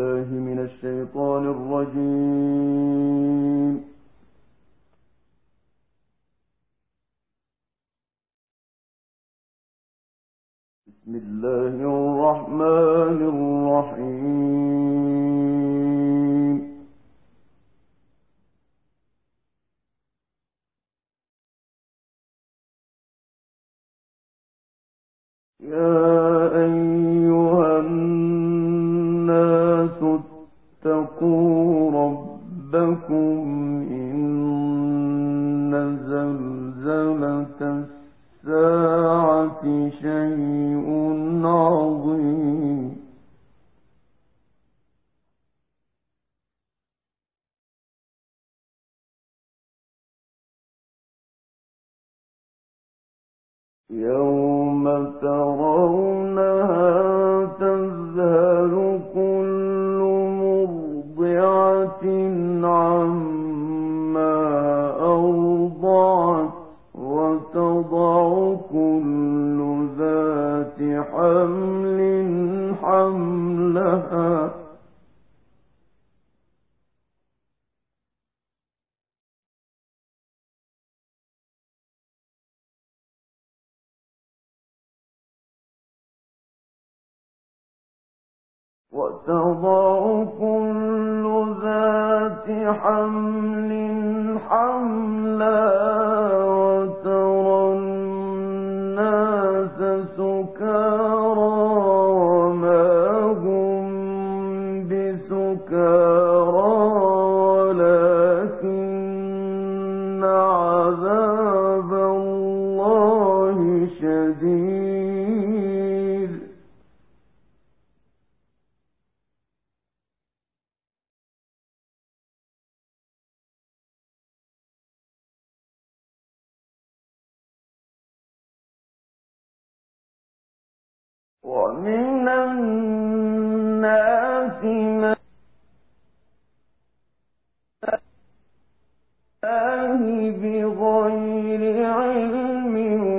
بالله من الشيطان الرجيم. بسم الله الرحمن الرحيم. يا أيها الناس اتقوا ربكم إن زلزلة الساعة شيء عظيم. يوم ترونها تذهل كل مرضعة عما أرضعت وتضع كل ذات حمل حملها وترى الناس سكارى وما هم بسكارى ولكن عذاب الله شديد. ومن الناس من بغير علم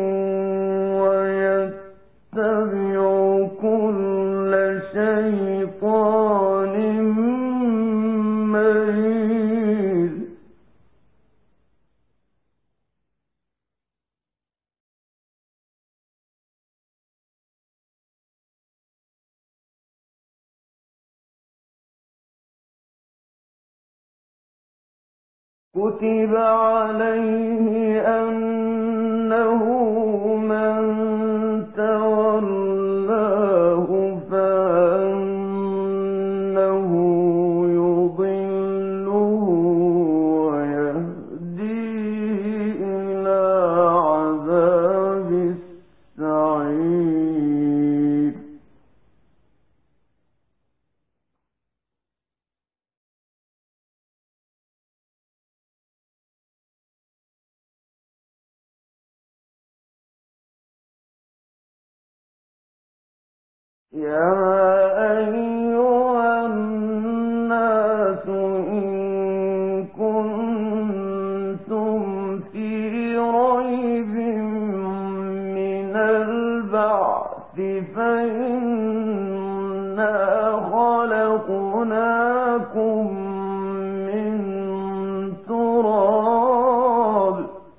ويتبع كل شيطان مريد. كتب عليه أنه من تولاه فأنه يضله ويهديه إلى عذاب السعير. يا أيها الناس إن كنتم في ريب من البعث فإنا خلقناكم من تراب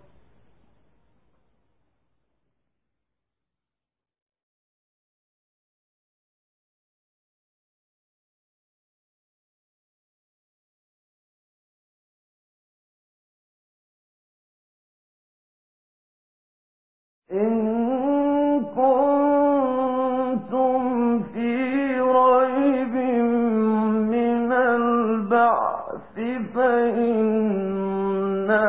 إن كنتم في ريب من البعث فإنا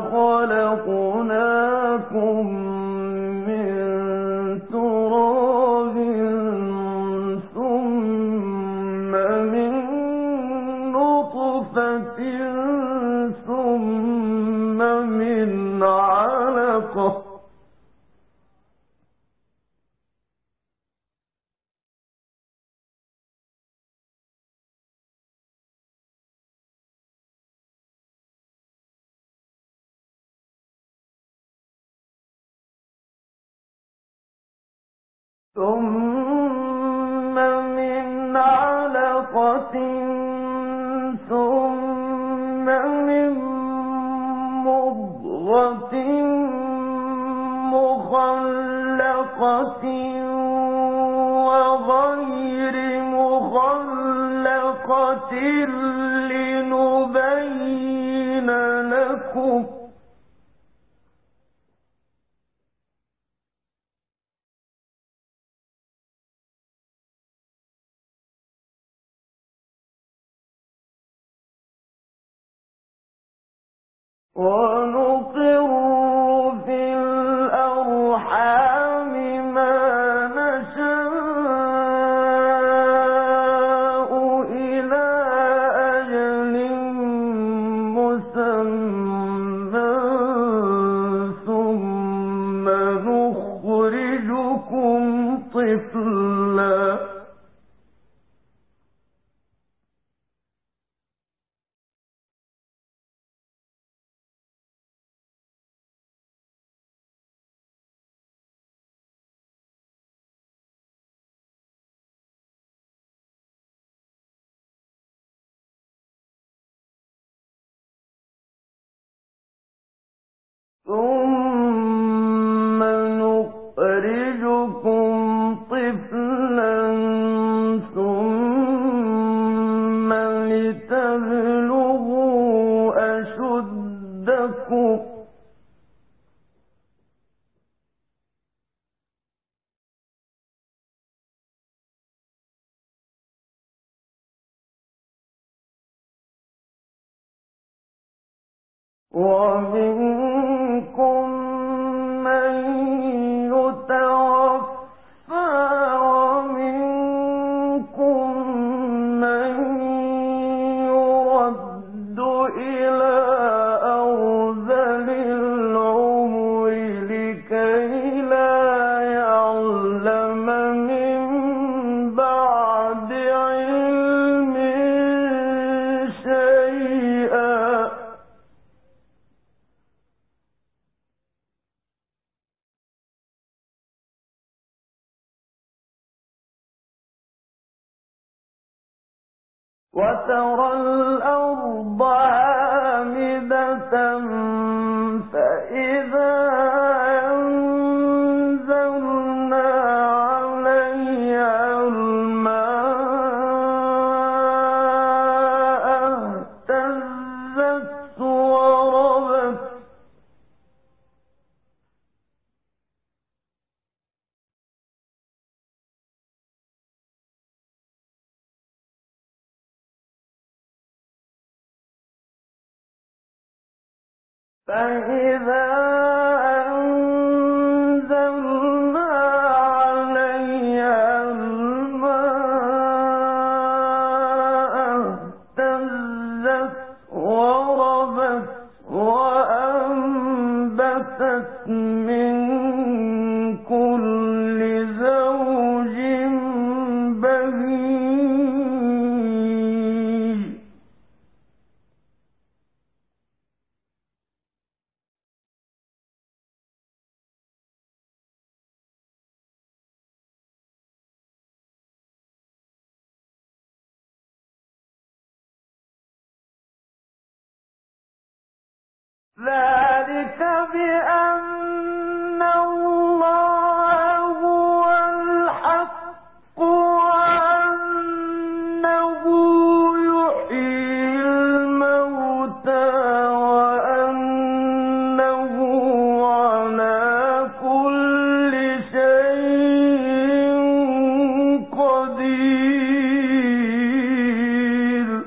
خلقناكم من تراب ثم من نطفة ثم من علقة ثم من علقة علقة ثم من مضغة مخلقة وغير مخلقة لنبين لكم ونقر في الأرحام ما نشاء إلى أجل مسمى ثم نخرجكم طفلا ثم نخرجكم طفلا ثم لتبلغوا أشدكم ومنكم من يتوفى ومنكم من يرد إلى أرذل العمر لكي لا يعلم من بعد علم شيئا وترى الأرض هامدة فإذا أنزلنا عليها الماء اهتزت وربت فإذا أنزلنا عليها الماء اهتزت وربت وأنبتت من كل زوج بهيج ذلك بأن الله هو الحق وأنه يحيي الموتى وأنه على كل شيء قدير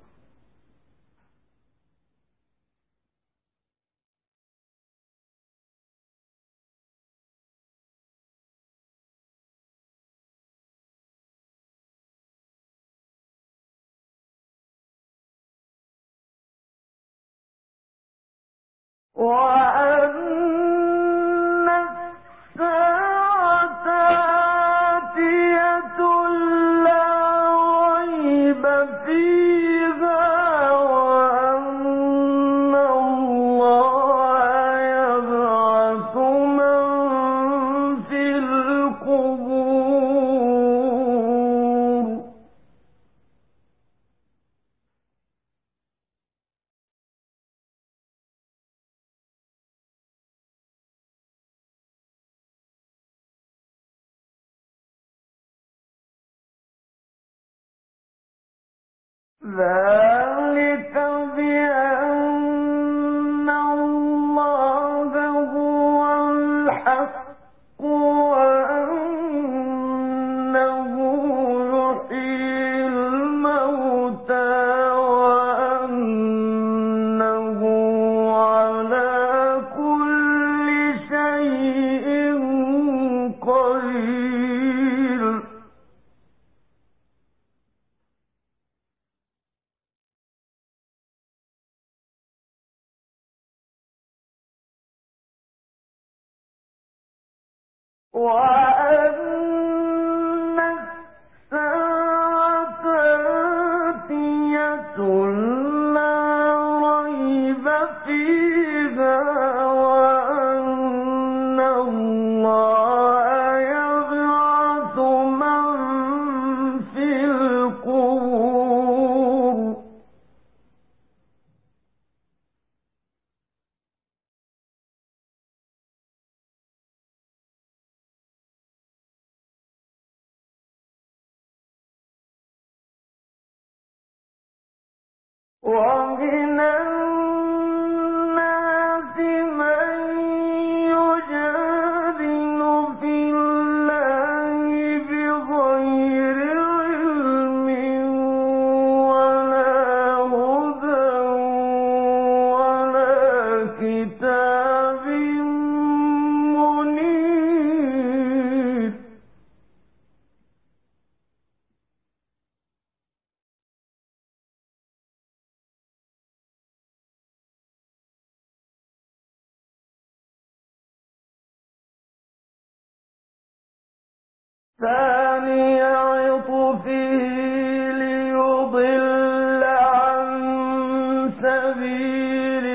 وأن الساعة آتية لا ريب فيها وأن الله يبعث من في القبور ذلك بأن الله هو الحق وأنه يحيي الموتى وأنه على كل شيء قدير. وأن الساعة آتية لا ريب فيها وأن الله يبعث من في القبور. ومن الناس من يجادل في الله بغير علم ولا هدى ولا كتاب منير. ثاني عطفه ليضل عن سبيل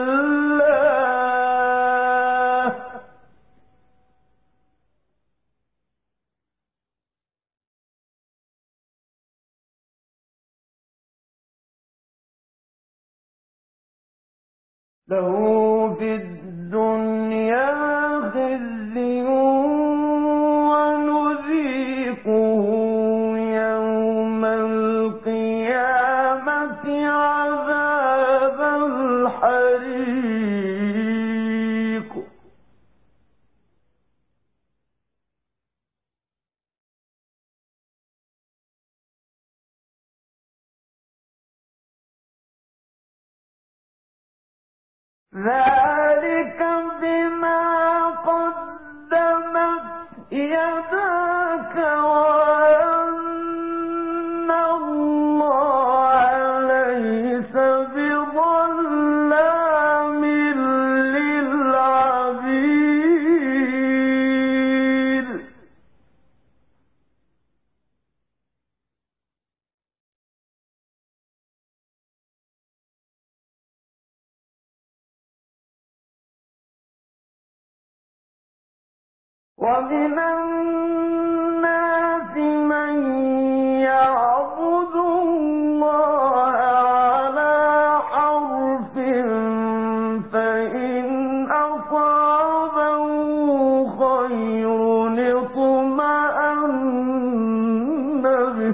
الله له في الدنيا خزي ونذيقه يوم القيامة عذاب الحريق. ذلك بما قدمت يداك وأن الله ليس بظلام للعبيد. ومن الناس من يعبد الله على حرف فإن أصابه خير اطمأن به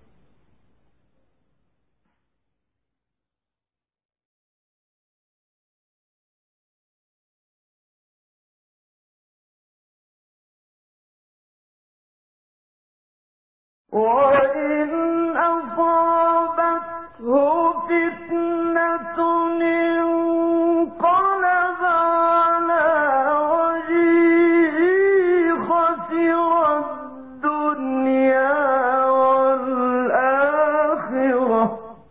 وإن أصابته فتنة انقلب على وجهه خسر الدنيا والآخرة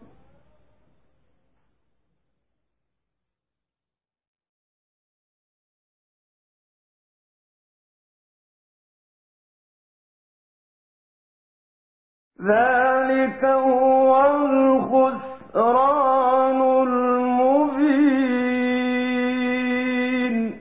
ذلك هو الخسران المبين.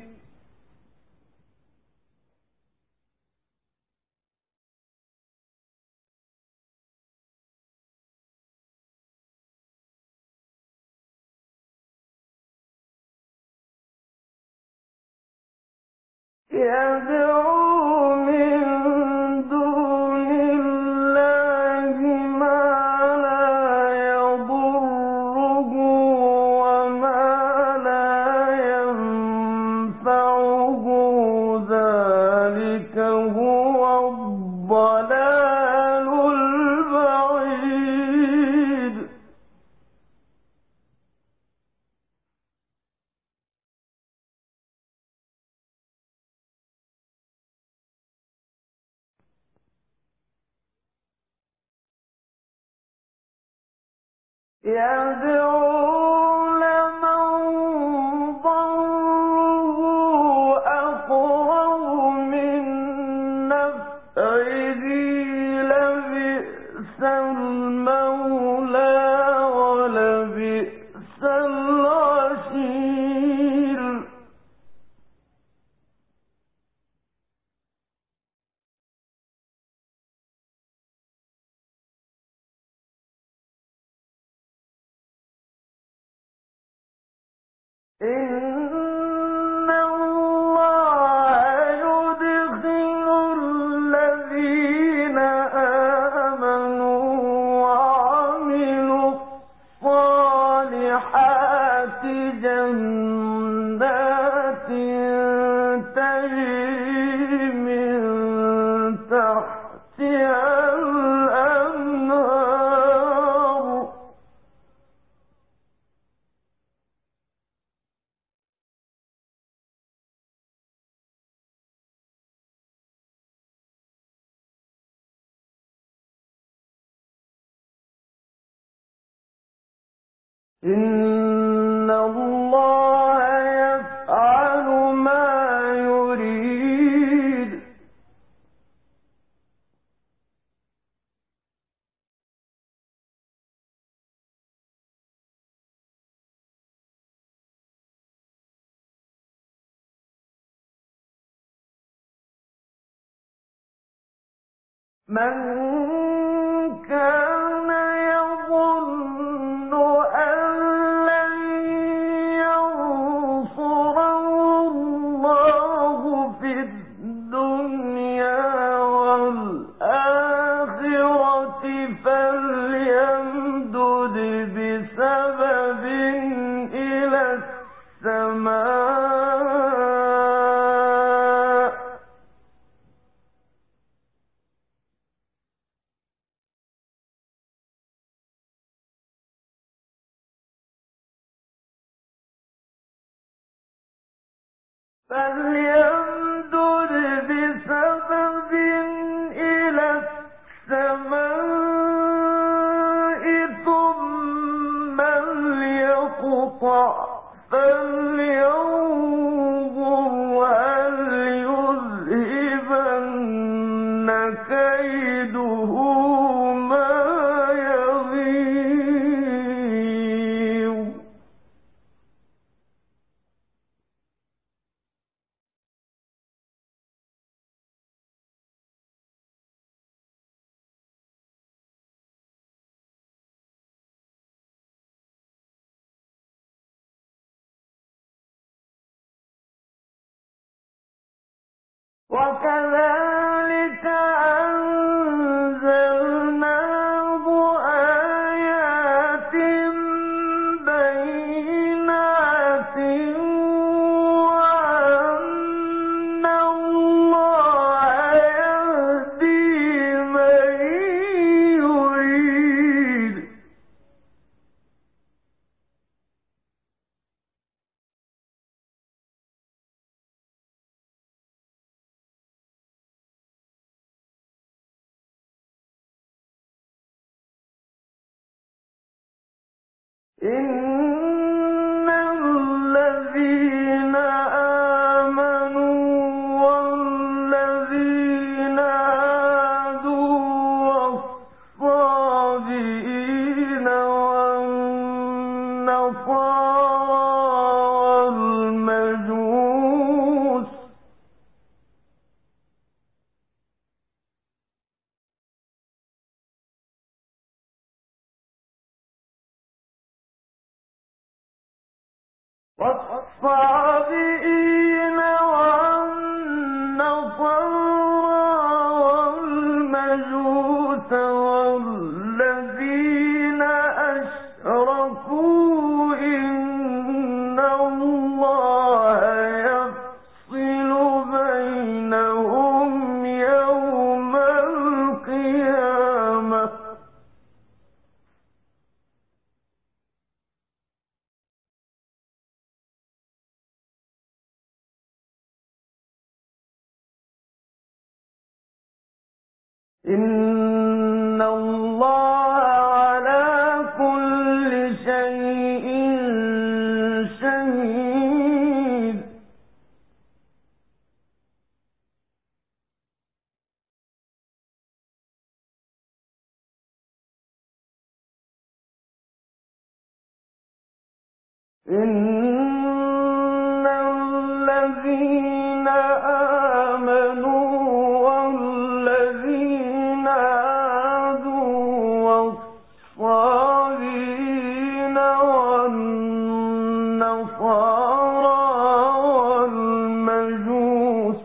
يدعو من دون الله ما لا يضره يدعو لمن ضره أقرب من نفعه لبئس المولى ولبئس العشير إن الله يدخل الذين آمنوا وعملوا الصالحات جنات تجري من تحتها الأنهار إن الله يفعل ما يريد من كان يظن أن لن ينصره الله في الدنيا والآخرة فليمدد بسبب إلى السماء فليمدد بسبب إلى السماء ثم ليقطع فلينظر هل يذهبن كيده ما يغيظ وكذلك أنزلناه آيات بينات وأن الله يهدي من يريد إن الذين آمنوا والذين هادوا والصابئين والنصارى والمجوس والصابئين والنصارى والمجوس والذين أشركوا إن الله يفصل بينهم يوم القيامة إن الله على كل إن الذين آمنوا والذين هادوا والصابئين والنصارى والمجوس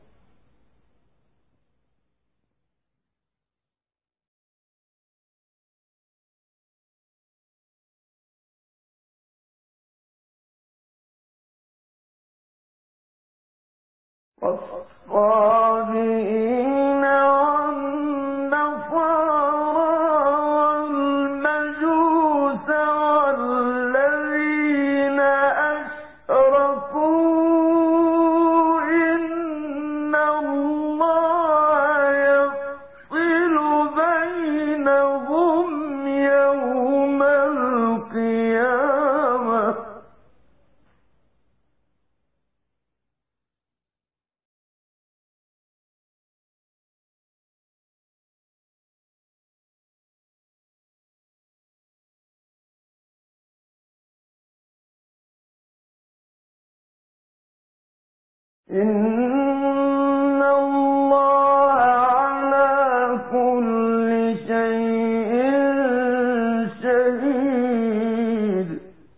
والصابئين والنصارى والمجوس والذين أشركوا إن الله يفصل بينهم يوم القيامة إن الله على كل شيء شهيد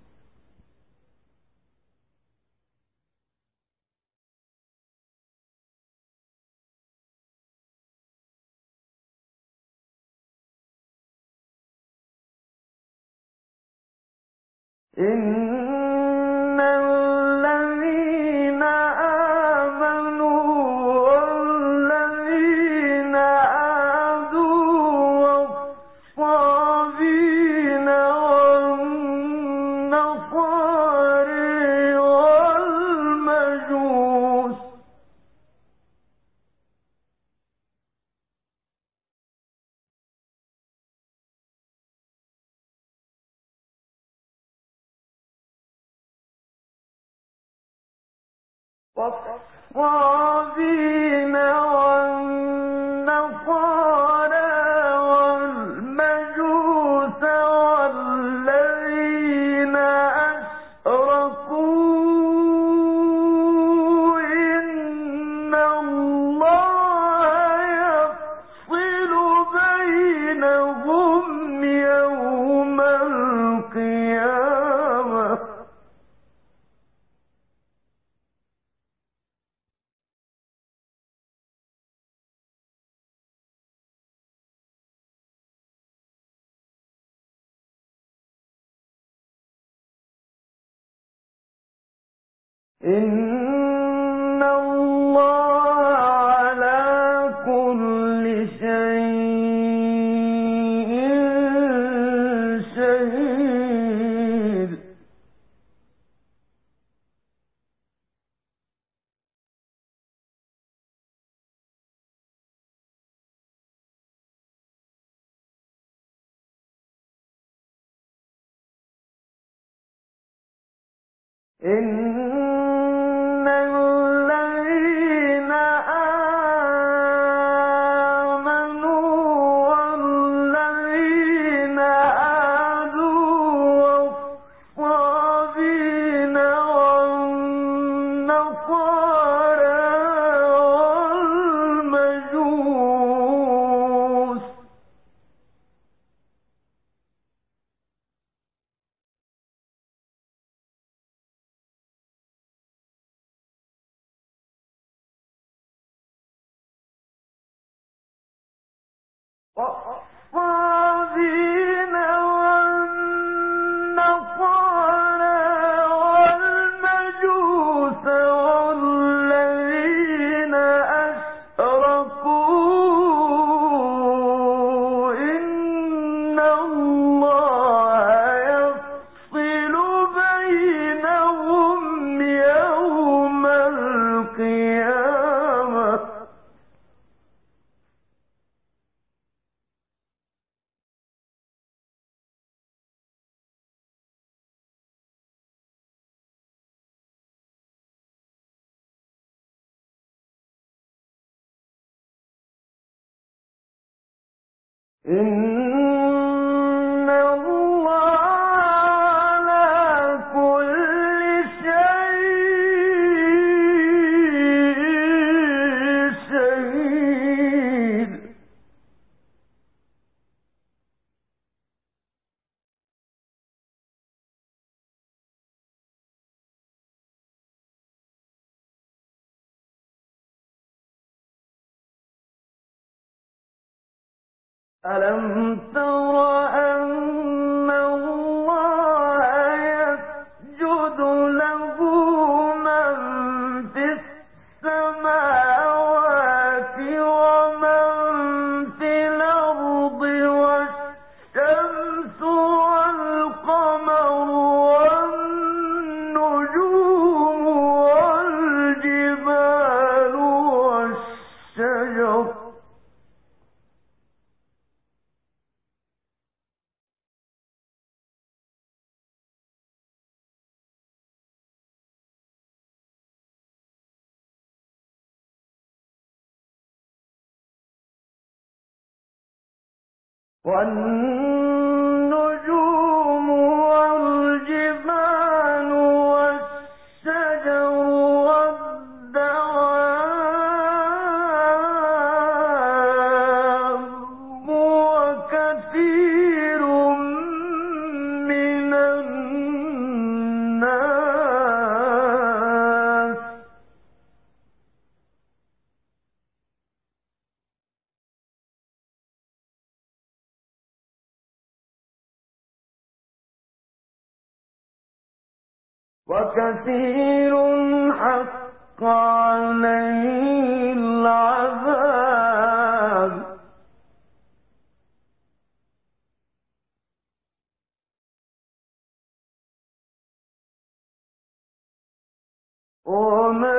إن الذين آمنوا والذين هادوا والصابئين والنصارى والمجوس والصابين والنصارى والمجوس والذين أشركوا إن الله يفصل بينهم يوم القيامة إن الله على كل شيء شهيد إن الذين آمنوا والذين هادوا والصابئين والنصارى والمجوس والصابئين والنصارى والمجوس والذين أشركوا إن الله يفصل بينهم يوم القيامة إن الله على كل ألم تر أن الله يسجد له من في السماوات ومن في الأرض والشمس والقمر والنجوم والجبال والشجر والنجوم والجبال والشجر والدواب وكثير من الناس وكثير حق عليه العذاب وما